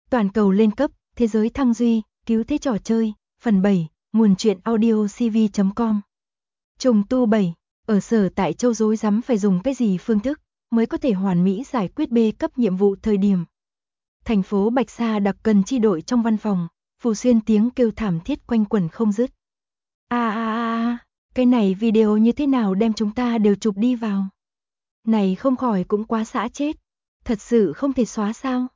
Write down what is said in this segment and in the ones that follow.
Toàn cầu lên cấp, thế giới thăng duy, cứu thế trò chơi, phần 7, nguồn truyện audio cv.com. Trùng tu 7, ở Sở Tại Châu rối rắm phải dùng cái gì phương thức mới có thể hoàn mỹ giải quyết B cấp nhiệm vụ thời điểm. Thành phố Bạch Sa đặc cần chi đội trong văn phòng, Phù Xuyên tiếng kêu thảm thiết quanh quẩn không dứt. Cái này video như thế nào đem chúng ta đều chụp đi vào. Này không khỏi cũng quá xã chết. Thật sự không thể xóa sao?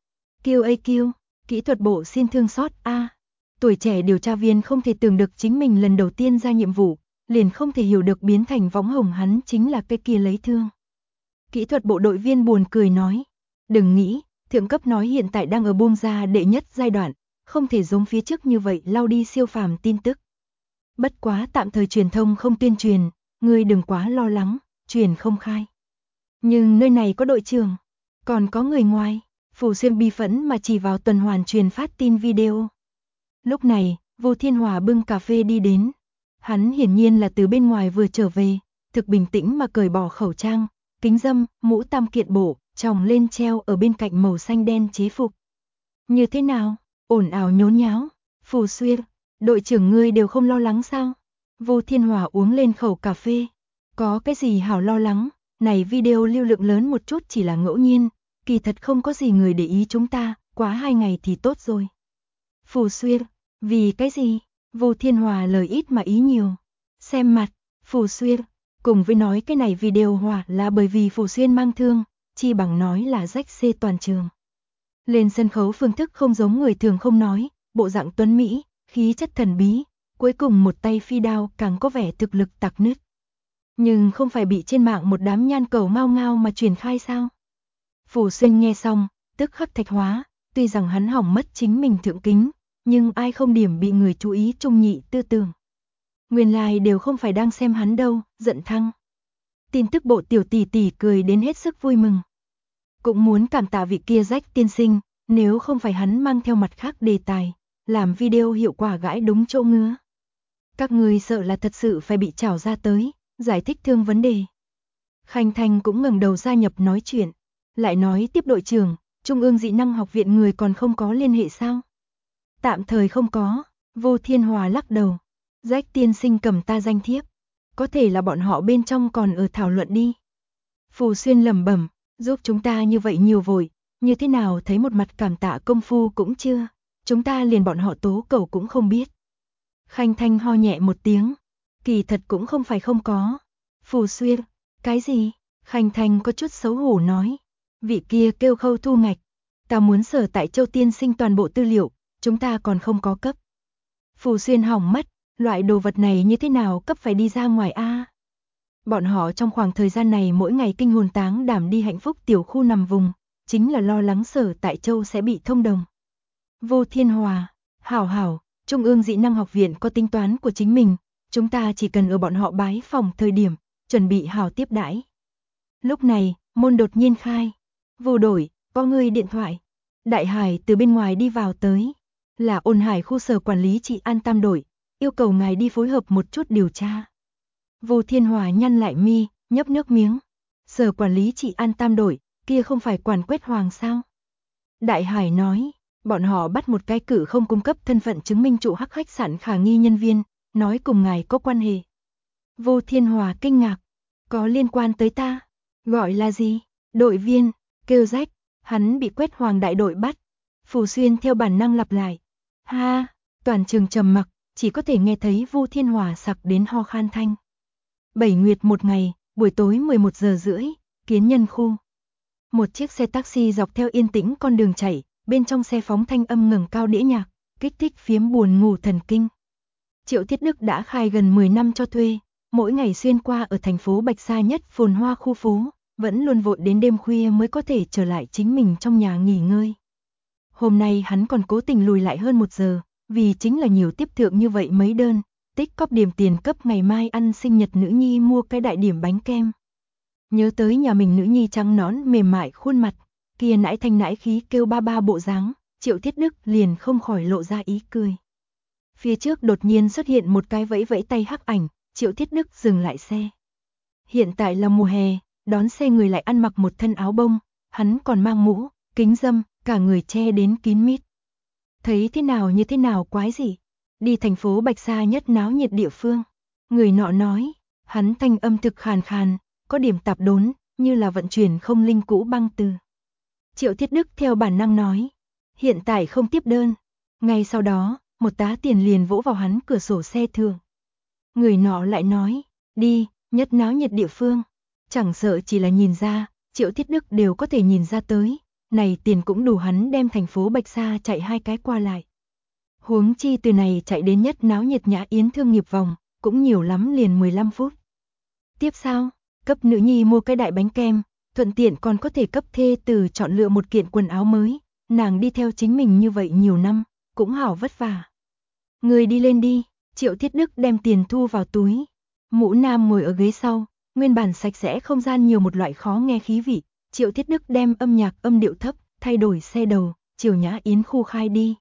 QAQ, kỹ thuật bộ xin thương xót a. Tuổi trẻ điều tra viên không thể tưởng được chính mình lần đầu tiên ra nhiệm vụ, liền không thể hiểu được biến thành võng hồng hắn chính là cái kia lấy thương. Kỹ thuật bộ đội viên buồn cười nói, đừng nghĩ, thượng cấp nói hiện tại đang ở buông ra đệ nhất giai đoạn, không thể giống phía trước như vậy lao đi siêu phàm tin tức. Bất quá tạm thời truyền thông không tuyên truyền, ngươi đừng quá lo lắng, truyền không khai. Nhưng nơi này có đội trưởng, còn có người ngoài, Phù Xuyên bi phẫn mà chỉ vào tuần hoàn truyền phát tin video. Lúc này, Vô Thiên Hòa bưng cà phê đi đến. Hắn hiển nhiên là từ bên ngoài vừa trở về, thực bình tĩnh mà cởi bỏ khẩu trang, kính râm, mũ tam kiện bộ, tròng lên treo ở bên cạnh màu xanh đen chế phục. Như thế nào? Ồn ào nhốn nháo. Phù Xuyên, đội trưởng ngươi đều không lo lắng sao? Vô Thiên Hòa uống lên khẩu cà phê. Có cái gì hảo lo lắng, này video lưu lượng lớn một chút chỉ là ngẫu nhiên, kỳ thật không có gì người để ý chúng ta, quá 2 ngày thì tốt rồi. Phù Xuyên, vì cái gì? Vô Thiên Hòa lời ít mà ý nhiều. Xem mặt, Phù Xuyên, cùng với nói cái này video hỏa là bởi vì Phù Xuyên mang thương, chi bằng nói là rách xê toàn trường. Lên sân khấu phương thức không giống người thường không nói, bộ dạng tuấn Mỹ, khí chất thần bí, cuối cùng một tay phi đao càng có vẻ thực lực tạc nứt. Nhưng không phải bị trên mạng một đám nhan cầu ngao ngao mà truyền khai sao? Phù Xuyên nghe xong, tức khắc thạch hóa, tuy rằng hắn hỏng mất chính mình thượng kính, nhưng ai không điểm bị người chú ý trung nhị tư tưởng. Nguyên lai đều không phải đang xem hắn đâu, giận thăng. Tin tức bộ tiểu tỷ tỷ cười đến hết sức vui mừng. Cũng muốn cảm tạ vị kia rách tiên sinh, nếu không phải hắn mang theo mặt khác đề tài, làm video hiệu quả gãi đúng chỗ ngứa. Các người sợ là thật sự phải bị trảo ra tới, giải thích thương vấn đề. Khanh Thanh cũng ngẩng đầu gia nhập nói chuyện, lại nói tiếp đội trưởng, Trung ương dị năng học viện người còn không có liên hệ sao? Tạm thời không có, Vô Thiên Hòa lắc đầu. Rách tiên sinh cầm ta danh thiếp, có thể là bọn họ bên trong còn ở thảo luận đi. Phù Xuyên lẩm bẩm, giúp chúng ta như vậy nhiều vội, như thế nào thấy một mặt cảm tạ công phu cũng chưa, chúng ta liền bọn họ tố cầu cũng không biết. Khanh Thanh ho nhẹ một tiếng, kỳ thật cũng không phải không có. Phù Xuyên, cái gì? Khanh Thanh có chút xấu hổ nói, vị kia kêu Khâu Thu Ngạch, ta muốn Sở Tại Châu tiên sinh toàn bộ tư liệu, chúng ta còn không có cấp. Phù Xuyên hỏng mất, loại đồ vật này như thế nào cấp phải đi ra ngoài a? Bọn họ trong khoảng thời gian này mỗi ngày kinh hồn táng đảm đi hạnh phúc tiểu khu nằm vùng, chính là lo lắng Sở Tại Châu sẽ bị thông đồng. Vô Thiên Hòa, hảo, Trung ương dị năng học viện có tính toán của chính mình, chúng ta chỉ cần ở bọn họ bái phòng thời điểm, chuẩn bị hảo tiếp đãi. Lúc này, môn đột nhiên khai. Vô đội, có người điện thoại. Đại Hải từ bên ngoài đi vào tới. Là Ôn Hải khu sở quản lý trị an tam đội, yêu cầu ngài đi phối hợp một chút điều tra. Vô Thiên Hòa nhăn lại mi, nhấp nước miếng. Sở quản lý trị an tam đội, kia không phải quản Quét Hoàng sao? Đại Hải nói, bọn họ bắt một cái cử không cung cấp thân phận chứng minh trụ hắc khách sạn khả nghi nhân viên, nói cùng ngài có quan hệ. Vô Thiên Hòa kinh ngạc, có liên quan tới ta? Gọi là gì? Đội viên, kêu rách, hắn bị Quét Hoàng đại đội bắt. Phù Xuyên theo bản năng lặp lại. Ha, toàn trường trầm mặc, chỉ có thể nghe thấy Vô Thiên Hòa sặc đến ho khan thanh. 7 nguyệt một ngày, buổi tối 11 giờ rưỡi, Kiến Nhân khu. Một chiếc xe taxi dọc theo yên tĩnh con đường chạy, bên trong xe phóng thanh âm ngẩng cao đĩa nhạc, kích thích phiếm buồn ngủ thần kinh. Triệu Thiết Đức đã khai gần 10 năm cho thuê, mỗi ngày xuyên qua ở thành phố Bạch Sa nhất phồn hoa khu phố, vẫn luôn vội đến đêm khuya mới có thể trở lại chính mình trong nhà nghỉ ngơi. Hôm nay hắn còn cố tình lùi lại hơn 1 giờ, vì chính là nhiều tiếp thượng như vậy mấy đơn, tích cóp điểm tiền cấp ngày mai ăn sinh nhật nữ nhi mua cái đại điểm bánh kem. Nhớ tới nhà mình nữ nhi trắng nõn mềm mại khuôn mặt, kia nãi thanh nãi khí kêu ba ba bộ dáng, Triệu Thiết Đức liền không khỏi lộ ra ý cười. Phía trước đột nhiên xuất hiện một cái vẫy vẫy tay hắc ảnh, Triệu Thiết Đức dừng lại xe. Hiện tại là mùa hè, đón xe người lại ăn mặc một thân áo bông, hắn còn mang mũ, kính râm, cả người che đến kín mít. Thấy thế nào như thế nào quái gì? Đi thành phố Bạch Sa nhất náo nhiệt địa phương. Người nọ nói, hắn thanh âm thực khàn khàn, có điểm tạp đốn, như là vận chuyển không linh cũ băng từ. Triệu Thiết Đức theo bản năng nói, hiện tại không tiếp đơn. Ngay sau đó, một tá tiền liền vỗ vào hắn cửa sổ xe thường. Người nọ lại nói, đi, nhất náo nhiệt địa phương. Chẳng sợ chỉ là nhìn ra, Triệu Thiết Đức đều có thể nhìn ra tới. Này tiền cũng đủ hắn đem thành phố Bạch Sa chạy 2 cái qua lại. Huống chi từ này chạy đến nhất náo nhiệt Nhã Yến thương nghiệp vòng, cũng nhiều lắm liền 15 phút. Tiếp sau, cấp nữ nhi mua cái đại bánh kem, thuận tiện còn có thể cấp thê tử chọn lựa một kiện quần áo mới, nàng đi theo chính mình như vậy nhiều năm, cũng hảo vất vả. Người đi lên đi, Triệu Thiết Đức đem tiền thu vào túi. Mũ Nam ngồi ở ghế sau, nguyên bản sạch sẽ không gian nhiều một loại khó nghe khí vị, Triệu Thiết Đức đem âm nhạc âm điệu thấp, thay đổi xe đầu, chiều Nhã Yến khu khai đi.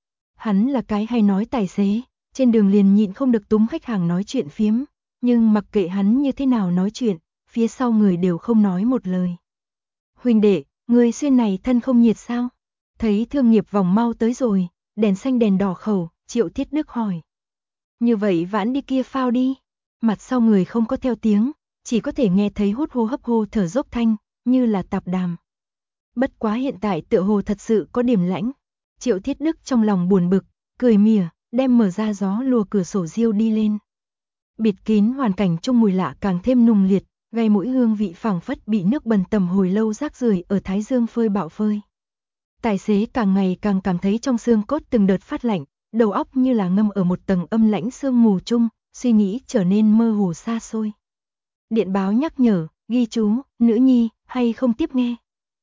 Hắn là cái hay nói tài xế, trên đường liền nhịn không được túm khách hàng nói chuyện phiếm, nhưng mặc kệ hắn như thế nào nói chuyện, phía sau người đều không nói một lời. Huynh đệ, người xuyên này thân không nhiệt sao? Thấy thương nghiệp vòng mau tới rồi, đèn xanh đèn đỏ khẩu, Triệu Thiết Đức hỏi. Như vậy vãn đi kia phao đi. Mặt sau người không có theo tiếng, chỉ có thể nghe thấy hút hô hấp hô thở dốc thanh, như là tạp đàm. Bất quá hiện tại tựa hồ thật sự có điểm lãnh. Triệu Thiết Đức trong lòng buồn bực, cười mỉa, đem mở ra gió lùa cửa sổ riêu đi lên. Bịt kín hoàn cảnh chung mùi lạ càng thêm nùng liệt, gây mũi hương vị phảng phất bị nước bần tầm hồi lâu rác rưởi ở thái dương phơi bạo phơi. Tài xế càng ngày càng cảm thấy trong xương cốt từng đợt phát lạnh, đầu óc như là ngâm ở một tầng âm lãnh sương mù chung, suy nghĩ trở nên mơ hồ xa xôi. Điện báo nhắc nhở, ghi chú, nữ nhi, hay không tiếp nghe.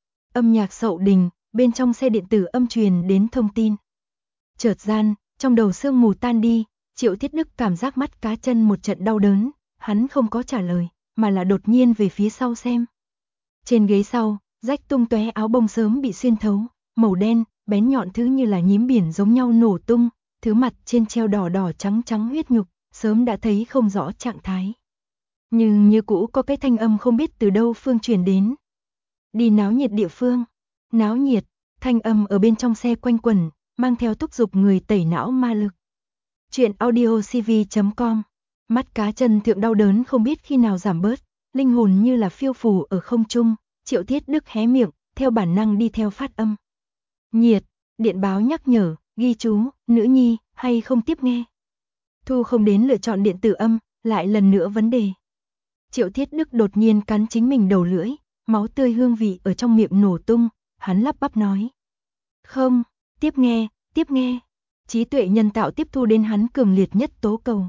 Âm nhạc sậu đình, bên trong xe điện tử âm truyền đến thông tin. Chợt gian, trong đầu sương mù tan đi, Triệu Thiết Đức cảm giác mắt cá chân một trận đau đớn, hắn không có trả lời, mà là đột nhiên về phía sau xem. Trên ghế sau, rách tung tóe áo bông sớm bị xuyên thấu, màu đen, bén nhọn thứ như là nhím biển giống nhau nổ tung, thứ mặt trên treo đỏ đỏ trắng trắng huyết nhục, sớm đã thấy không rõ trạng thái. Nhưng như cũ có cái thanh âm không biết từ đâu phương truyền đến. Đi náo nhiệt địa phương. Náo nhiệt, thanh âm ở bên trong xe quanh quẩn, mang theo thúc giục người tẩy não ma lực. Chuyện audiocv.com. Mắt cá chân thượng đau đớn không biết khi nào giảm bớt, linh hồn như là phiêu phù ở không trung, Triệu Thiết Đức hé miệng, theo bản năng đi theo phát âm. Nhiệt, điện báo nhắc nhở, ghi chú, nữ nhi, hay không tiếp nghe. Thu không đến lựa chọn điện tử âm, lại lần nữa vấn đề. Triệu Thiết Đức đột nhiên cắn chính mình đầu lưỡi, máu tươi hương vị ở trong miệng nổ tung, hắn lắp bắp nói. Không, tiếp nghe, tiếp nghe. Trí tuệ nhân tạo tiếp thu đến hắn cường liệt nhất tố cầu.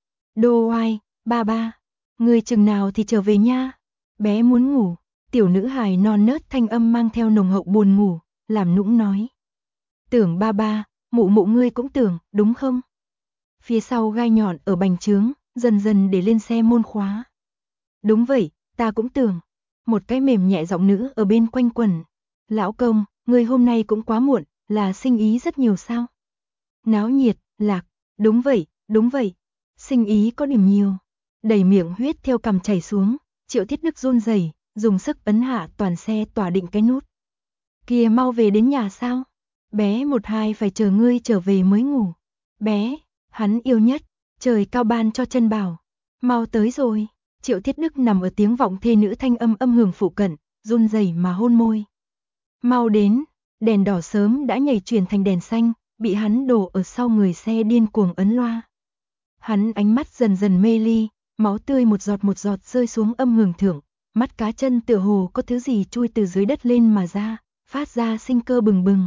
Đô oai, ba ba, người chừng nào thì trở về nha. Bé muốn ngủ, tiểu nữ hài non nớt thanh âm mang theo nồng hậu buồn ngủ, làm nũng nói. Tưởng ba ba, mụ mụ ngươi cũng tưởng, đúng không? Phía sau gai nhọn ở bành trướng, dần dần để lên xe môn khóa. Đúng vậy, ta cũng tưởng. Một cái mềm nhẹ giọng nữ ở bên quanh quẩn. Lão công, ngươi hôm nay cũng quá muộn, là sinh ý rất nhiều sao? Náo nhiệt, lạc, đúng vậy, sinh ý có điểm nhiều. Đầy miệng huyết theo cằm chảy xuống, Triệu Thiết Đức run rẩy, dùng sức ấn hạ toàn xe tỏa định cái nút. Kìa mau về đến nhà sao? Bé 1-2 phải chờ ngươi trở về mới ngủ. Bé, hắn yêu nhất, trời cao ban cho chân bảo. Mau tới rồi. Triệu Thiết Đức nằm ở tiếng vọng thê nữ thanh âm âm hưởng phụ cận, run rẩy mà hôn môi. Mau đến, đèn đỏ sớm đã nhảy chuyển thành đèn xanh, bị hắn đổ ở sau người xe điên cuồng ấn loa. Hắn ánh mắt dần dần mê ly, máu tươi một giọt rơi xuống âm hưởng thượng, mắt cá chân tựa hồ có thứ gì chui từ dưới đất lên mà ra, phát ra sinh cơ bừng bừng.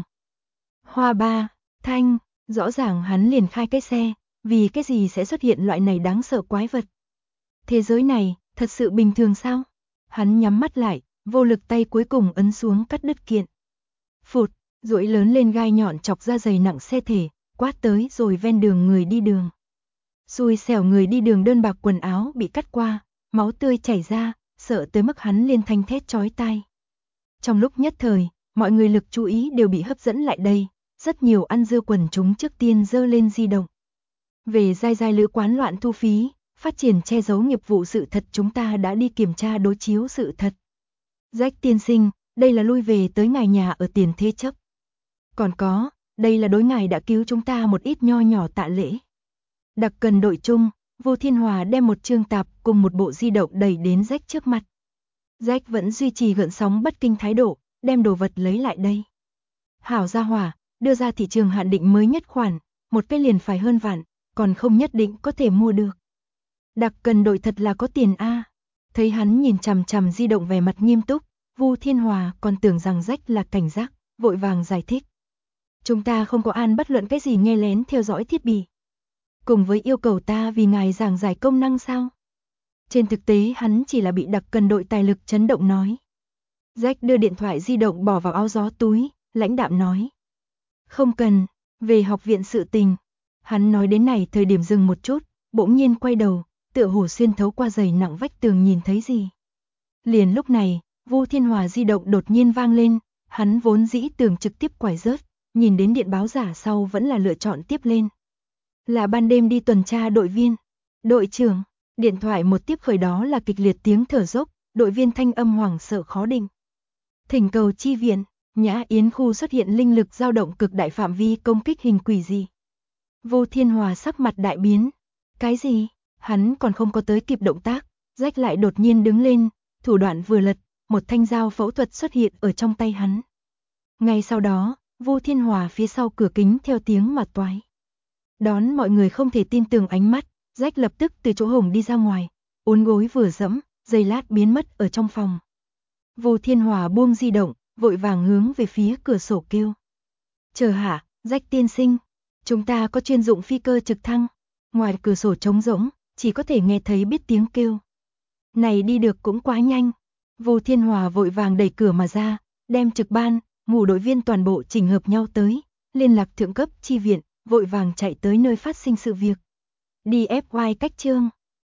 Hoa ba, thanh, rõ ràng hắn liền khai cái xe, vì cái gì sẽ xuất hiện loại này đáng sợ quái vật. Thế giới này, thật sự bình thường sao? Hắn nhắm mắt lại, vô lực tay cuối cùng ấn xuống cắt đứt kiện. Phụt, duỗi lớn lên gai nhọn chọc ra giày nặng xe thể, quát tới rồi ven đường người đi đường. Xui xẻo người đi đường đơn bạc quần áo bị cắt qua, máu tươi chảy ra, sợ tới mức hắn liên thanh thét chói tai. Trong lúc nhất thời, mọi người lực chú ý đều bị hấp dẫn lại đây, rất nhiều ăn dưa quần chúng trước tiên giơ lên di động. Về dai dai lữ quán loạn thu phí, phát triển che giấu nghiệp vụ sự thật chúng ta đã đi kiểm tra đối chiếu sự thật. Jack tiên sinh, đây là lui về tới ngài nhà ở tiền thế chấp. Còn có, đây là đối ngài đã cứu chúng ta một ít nho nhỏ tạ lễ. Đặc cần đội chung, Vu Thiên Hòa đem một chương tạp cùng một bộ di động đẩy đến Jack trước mặt. Jack vẫn duy trì gợn sóng bất kinh thái độ, đem đồ vật lấy lại đây. Hảo gia hỏa, đưa ra thị trường hạn định mới nhất khoản, một cái liền phải hơn vạn, còn không nhất định có thể mua được. Đặc cần đội thật là có tiền a. Thấy hắn nhìn chằm chằm di động vẻ mặt nghiêm túc, Vu Thiên Hòa còn tưởng rằng Jack là cảnh giác, vội vàng giải thích. Chúng ta không có an bất luận cái gì nghe lén theo dõi thiết bị. Cùng với yêu cầu ta vì ngài giảng giải công năng sao? Trên thực tế hắn chỉ là bị đặc cần đội tài lực chấn động nói. Jack đưa điện thoại di động bỏ vào áo gió túi, lãnh đạm nói. Không cần, về học viện sự tình. Hắn nói đến này thời điểm dừng một chút, bỗng nhiên quay đầu, tựa hồ xuyên thấu qua dày nặng vách tường nhìn thấy gì. Liền lúc này, Vu Thiên Hòa di động đột nhiên vang lên, hắn vốn dĩ tưởng trực tiếp quải rớt, nhìn đến điện báo giả sau vẫn là lựa chọn tiếp lên. Là ban đêm đi tuần tra đội viên. Đội trưởng, điện thoại một tiếp khởi đó là kịch liệt tiếng thở dốc, đội viên thanh âm hoảng sợ khó định. Thỉnh cầu chi viện, Nhã Yến khu xuất hiện linh lực dao động cực đại phạm vi công kích hình quỷ dị. Vu Thiên Hòa sắc mặt đại biến. Cái gì? Hắn còn không có tới kịp động tác, Jack lại đột nhiên đứng lên, thủ đoạn vừa lật, một thanh dao phẫu thuật xuất hiện ở trong tay hắn. Ngay sau đó, Vu Thiên Hòa phía sau cửa kính theo tiếng mà toái. Đón mọi người không thể tin tưởng ánh mắt, Jack lập tức từ chỗ hổng đi ra ngoài, uốn gối vừa dẫm, giây lát biến mất ở trong phòng. Vu Thiên Hòa buông di động, vội vàng hướng về phía cửa sổ kêu. Chờ hạ, Jack tiên sinh, chúng ta có chuyên dụng phi cơ trực thăng. Ngoài cửa sổ trống rỗng, chỉ có thể nghe thấy biết tiếng kêu. Này đi được cũng quá nhanh. Vu Thiên Hòa vội vàng đẩy cửa mà ra, đem trực ban, ngủ đội viên toàn bộ chỉnh hợp nhau tới, liên lạc thượng cấp chi viện, vội vàng chạy tới nơi phát sinh sự việc. Đi FY cách chương.